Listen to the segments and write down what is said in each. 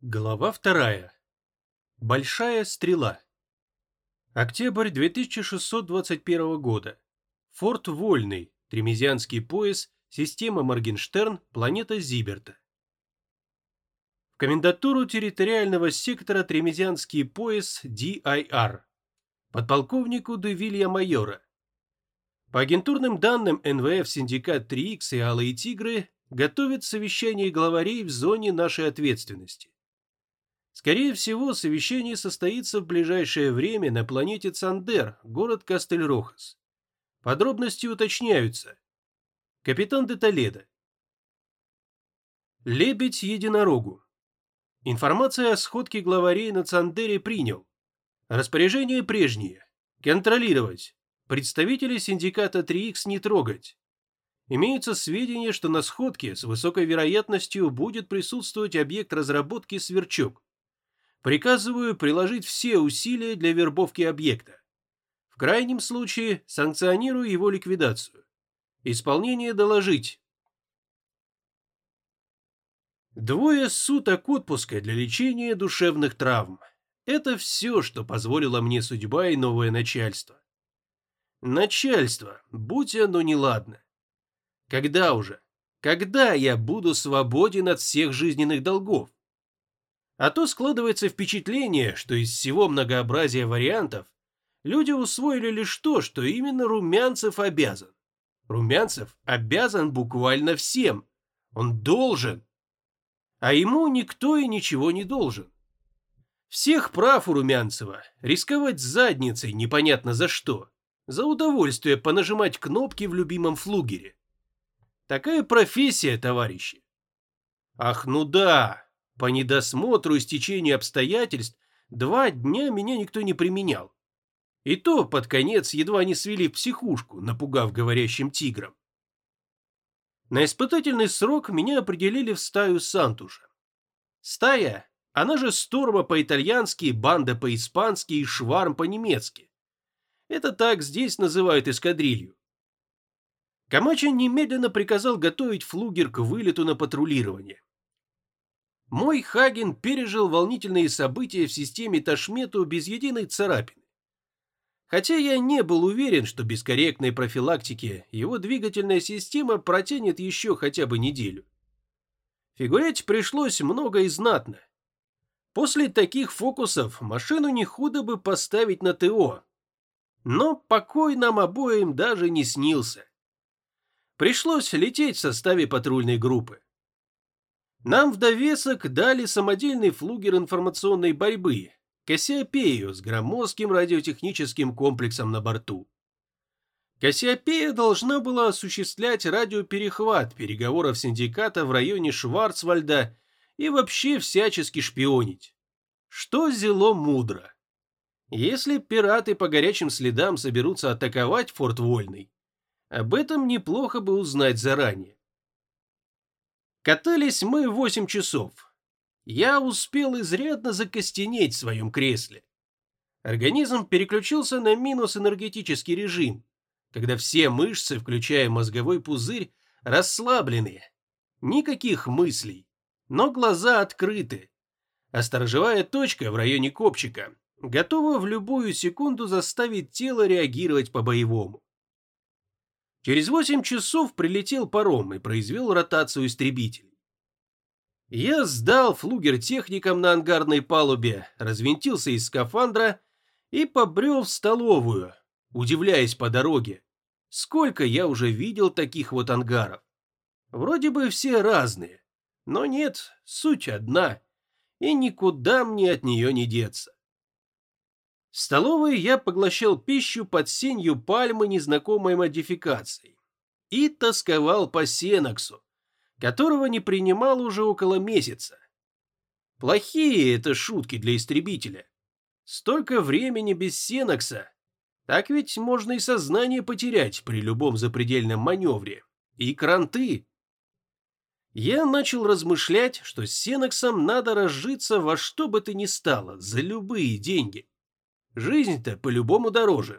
Глава 2. Большая стрела. Октябрь 2621 года. Форт Вольный, Тремезианский пояс, система Моргенштерн, планета Зиберта. В комендатуру территориального сектора Тремезианский пояс DIR. Подполковнику де Вилья Майора. По агентурным данным НВФ Синдикат 3Х и Алые Тигры готовят совещание главарей в зоне нашей ответственности. Скорее всего, совещание состоится в ближайшее время на планете Цандер, город Кастель-Рохас. Подробности уточняются. Капитан де Толедо. Лебедь единорогу. Информация о сходке главарей на Цандере принял. Распоряжение прежнее. Контролировать. Представителей синдиката 3Х не трогать. Имеются сведения, что на сходке с высокой вероятностью будет присутствовать объект разработки «Сверчок». Приказываю приложить все усилия для вербовки объекта. В крайнем случае санкционирую его ликвидацию. Исполнение доложить. 2 суток отпуска для лечения душевных травм. Это все, что позволила мне судьба и новое начальство. Начальство, будь оно неладно. Когда уже? Когда я буду свободен от всех жизненных долгов? А то складывается впечатление, что из всего многообразия вариантов люди усвоили лишь то, что именно Румянцев обязан. Румянцев обязан буквально всем. Он должен. А ему никто и ничего не должен. Всех прав у Румянцева рисковать задницей непонятно за что. За удовольствие понажимать кнопки в любимом флугере. Такая профессия, товарищи. Ах, ну да. По недосмотру и стечению обстоятельств 2 дня меня никто не применял. И то под конец едва не свели в психушку, напугав говорящим тигром. На испытательный срок меня определили в стаю Сантуша. Стая, она же Сторма по-итальянски, Банда по-испански и Шварм по-немецки. Это так здесь называют эскадрилью. Камача немедленно приказал готовить флугер к вылету на патрулирование. Мой Хаген пережил волнительные события в системе Ташмету без единой царапины. Хотя я не был уверен, что без корректной профилактики его двигательная система протянет еще хотя бы неделю. Фигурять пришлось много и знатно. После таких фокусов машину не худо бы поставить на ТО. Но покой нам обоим даже не снился. Пришлось лететь в составе патрульной группы. Нам в довесок дали самодельный флугер информационной борьбы Кассиопею с громоздким радиотехническим комплексом на борту. Кассиопея должна была осуществлять радиоперехват переговоров синдиката в районе Шварцвальда и вообще всячески шпионить. Что зело мудро. Если пираты по горячим следам соберутся атаковать Форт Вольный, об этом неплохо бы узнать заранее. Катались мы 8 часов. Я успел изрядно закостенеть в своем кресле. Организм переключился на минус энергетический режим, когда все мышцы, включая мозговой пузырь, расслаблены. Никаких мыслей, но глаза открыты. А сторожевая точка в районе копчика готова в любую секунду заставить тело реагировать по-боевому. Через 8 часов прилетел паром и произвел ротацию истребителей. Я сдал флугер техникам на ангарной палубе, развинтился из скафандра и побрел в столовую, удивляясь по дороге, сколько я уже видел таких вот ангаров. Вроде бы все разные, но нет, суть одна, и никуда мне от нее не деться. В столовой я поглощал пищу под сенью пальмы незнакомой модификации и тосковал по Сеноксу, которого не принимал уже около месяца. Плохие это шутки для истребителя. Столько времени без Сенокса, так ведь можно и сознание потерять при любом запредельном маневре. И кранты. Я начал размышлять, что с Сеноксом надо разжиться во что бы то ни стало, за любые деньги. Жизнь-то по-любому дороже.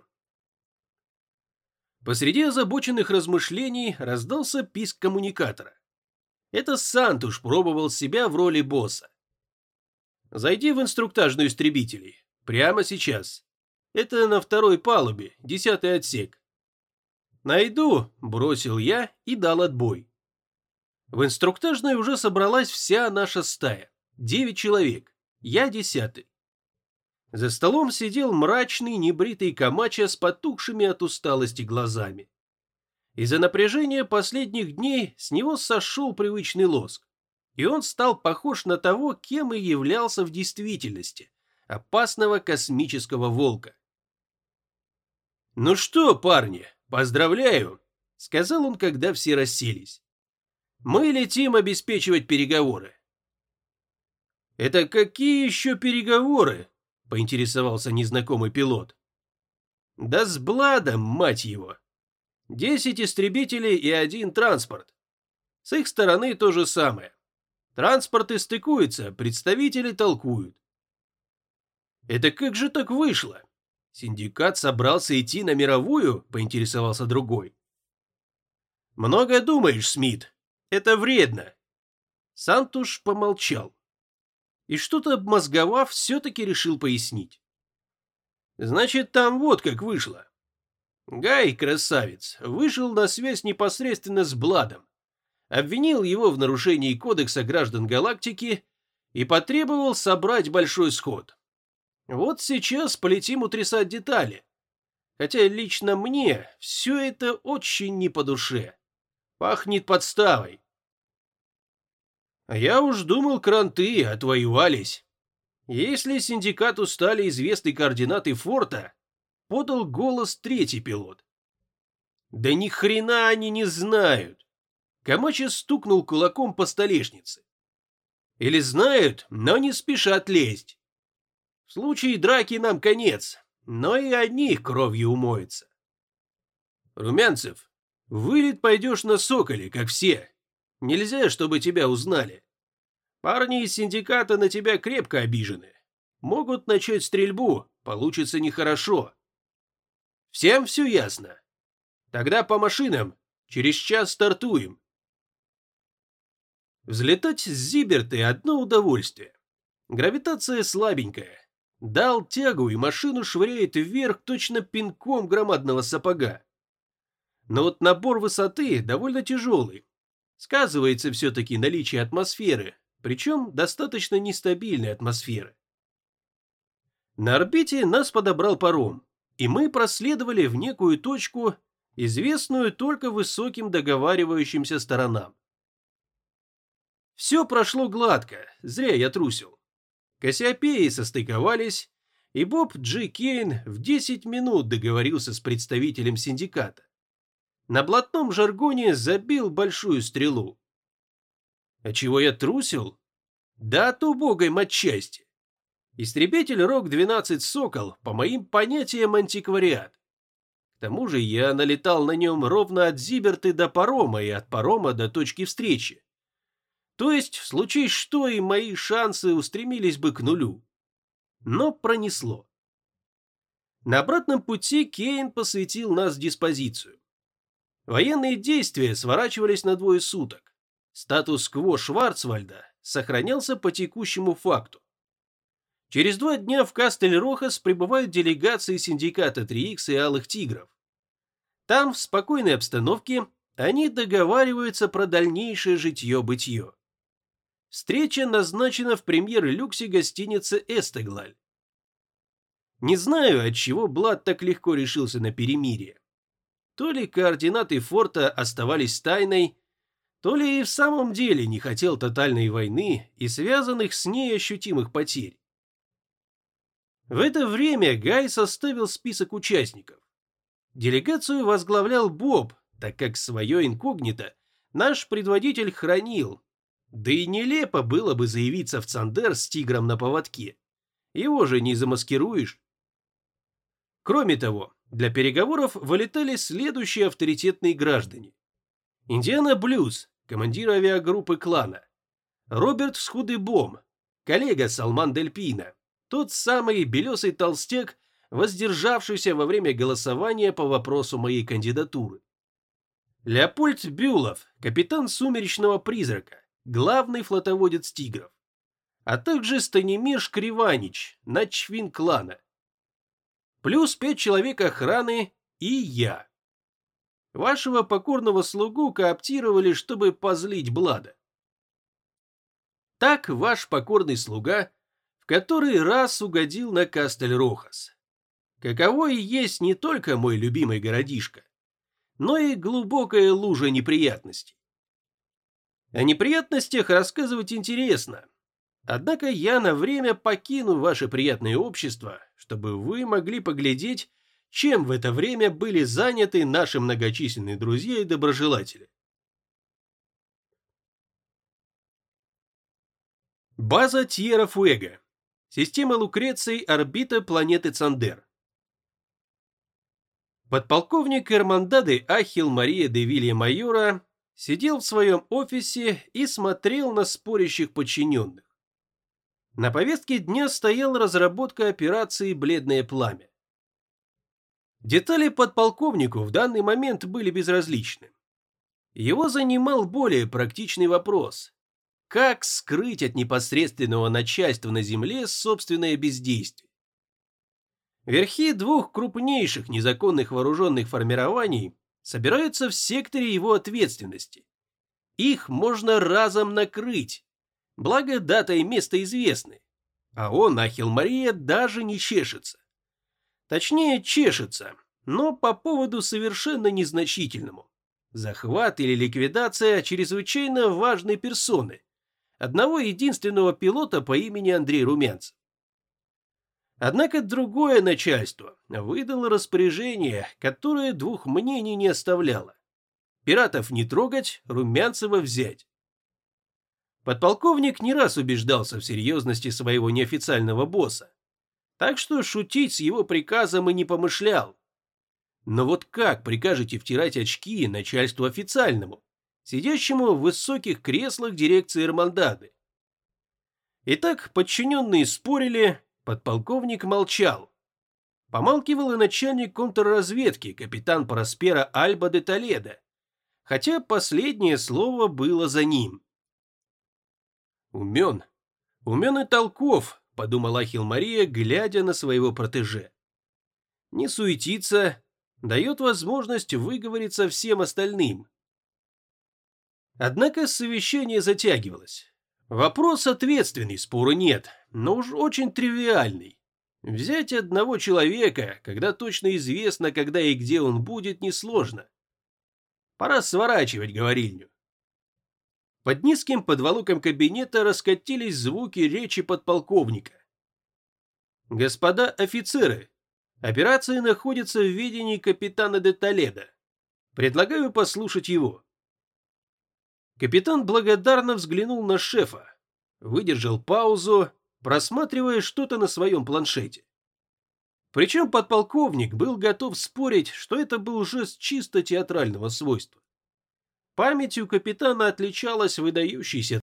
Посреди озабоченных размышлений раздался писк коммуникатора. Это Сантуш пробовал себя в роли босса. Зайди в инструктажную истребителей. Прямо сейчас. Это на второй палубе, 10-й отсек. Найду, бросил я и дал отбой. В инструктажной уже собралась вся наша стая. 9 человек. Я 10-й. За столом сидел мрачный, небритый Камача с потухшими от усталости глазами. Из-за напряжения последних дней с него сошел привычный лоск, и он стал похож на того, кем и являлся в действительности – опасного космического волка. «Ну что, парни, поздравляю», – сказал он, когда все расселись. «Мы летим обеспечивать переговоры». «Это какие еще переговоры?» – поинтересовался незнакомый пилот. «Да с Бладом, мать его! 10 истребителей и 1 транспорт. С их стороны то же самое. Транспорты стыкуются, представители толкуют». «Это как же так вышло? Синдикат собрался идти на мировую?» – поинтересовался другой. «Много думаешь, Смит. Это вредно». Сантуш помолчал и, что-то обмозговав, все-таки решил пояснить. «Значит, там вот как вышло. Гай, красавец, вышел на связь непосредственно с Бладом, обвинил его в нарушении Кодекса граждан галактики и потребовал собрать большой сход. Вот сейчас полетим утрясать детали. Хотя лично мне все это очень не по душе. Пахнет подставой. А я уж думал, кранты отвоевались. Если синдикату стали известны координаты форта, подал голос третий пилот. Да ни хрена они не знают. Камача стукнул кулаком по столешнице. Или знают, но не спешат лезть. В случае драки нам конец, но и они кровью умоются. Румянцев, в вылет пойдешь на Соколе, как все. Нельзя, чтобы тебя узнали. Парни из синдиката на тебя крепко обижены. Могут начать стрельбу, получится нехорошо. Всем все ясно? Тогда по машинам, через час стартуем. Взлетать с Зиберты одно удовольствие. Гравитация слабенькая. Дал тягу, и машину швыряет вверх точно пинком громадного сапога. Но вот набор высоты довольно тяжелый. Сказывается все-таки наличие атмосферы, причем достаточно нестабильной атмосферы. На орбите нас подобрал паром, и мы проследовали в некую точку, известную только высоким договаривающимся сторонам. Все прошло гладко, зря я трусил. Кассиопеи состыковались, и Боб Джи Кейн в 10 минут договорился с представителем синдиката. На блатном жаргоне забил большую стрелу. А чего я трусил? Да от убогой матчасти. Истребитель РОК-12 «Сокол» по моим понятиям антиквариат. К тому же я налетал на нем ровно от Зиберты до парома и от парома до точки встречи. То есть, в случае что, и мои шансы устремились бы к нулю. Но пронесло. На обратном пути Кейн посвятил нас в диспозицию. Военные действия сворачивались на 2 суток. Статус-кво Шварцвальда сохранялся по текущему факту. Через 2 дня в Кастель-Рохас прибывают делегации синдиката 3Х и Алых Тигров. Там, в спокойной обстановке, они договариваются про дальнейшее житье-бытие. Встреча назначена в премьер-люксе гостиницы «Эстеглаль». Не знаю, отчего Блад так легко решился на перемирие. То ли координаты форта оставались тайной, то ли и в самом деле не хотел тотальной войны и связанных с ней ощутимых потерь. В это время Гай составил список участников. Делегацию возглавлял Боб, так как свое инкогнито наш предводитель хранил. Да и нелепо было бы заявиться в Цандер с тигром на поводке. Его же не замаскируешь. Кроме того, для переговоров вылетали следующие авторитетные граждане. Индиана Блюз, командир авиагруппы клана. Роберт Схудыбом, коллега Салман Дель Пино, тот самый белесый толстяк, воздержавшийся во время голосования по вопросу моей кандидатуры. Леопольд Бюлов, капитан Сумеречного Призрака, главный флотоводец Тигров. а также Станимир Шкриванич, начвин клана. Плюс 5 человек охраны и я. Вашего покорного слугу кооптировали, чтобы позлить Блада. Так ваш покорный слуга в который раз угодил на Кастель-Рохас. Каковой и есть не только мой любимый городишко, но и глубокая лужа неприятностей. О неприятностях рассказывать интересно, однако я на время покину ваше приятное общество, чтобы вы могли поглядеть, чем в это время были заняты наши многочисленные друзья и доброжелатели. База Тьерра-Фуэго. Система Лукреций, орбита планеты Цандер. Подполковник Эрмандады Ахилл Мария де Вилья-Майора сидел в своем офисе и смотрел на спорящих подчиненных. На повестке дня стояла разработка операции «Бледное пламя». Детали подполковнику в данный момент были безразличны. Его занимал более практичный вопрос: как скрыть от непосредственного начальства на земле собственное бездействие? Верхи двух крупнейших незаконных вооруженных формирований собираются в секторе его ответственности. Их можно разом накрыть, благо дата и место известны, а он, Ахилл Мария, даже не чешется. Точнее, чешется, но по поводу совершенно незначительному. Захват или ликвидация чрезвычайно важной персоны, одного единственного пилота по имени Андрей Румянцев. Однако другое начальство выдало распоряжение, которое двух мнений не оставляло: пиратов не трогать, Румянцева взять. Подполковник не раз убеждался в серьезности своего неофициального босса, так что шутить с его приказом и не помышлял. Но вот как прикажете втирать очки начальству официальному, сидящему в высоких креслах дирекции Эрмандады? Итак, подчиненные спорили, подполковник молчал. Помалкивал и начальник контрразведки, капитан Проспера Альба де Толедо, хотя последнее слово было за ним. «Умен и толков», — подумал Ахилл Мария, глядя на своего протеже. «Не суетится, дает возможность выговориться всем остальным». Однако совещание затягивалось. Вопрос ответственный, спору нет, но уж очень тривиальный. Взять одного человека, когда точно известно, когда и где он будет, несложно. Пора сворачивать говорильню. Под низким подволоком кабинета раскатились звуки речи подполковника. «Господа офицеры, операция находится в ведении капитана де Толедо. Предлагаю послушать его». Капитан благодарно взглянул на шефа, выдержал паузу, просматривая что-то на своем планшете. Причем подполковник был готов спорить, что это был жест чисто театрального свойства. Память у капитана отличалась выдающейся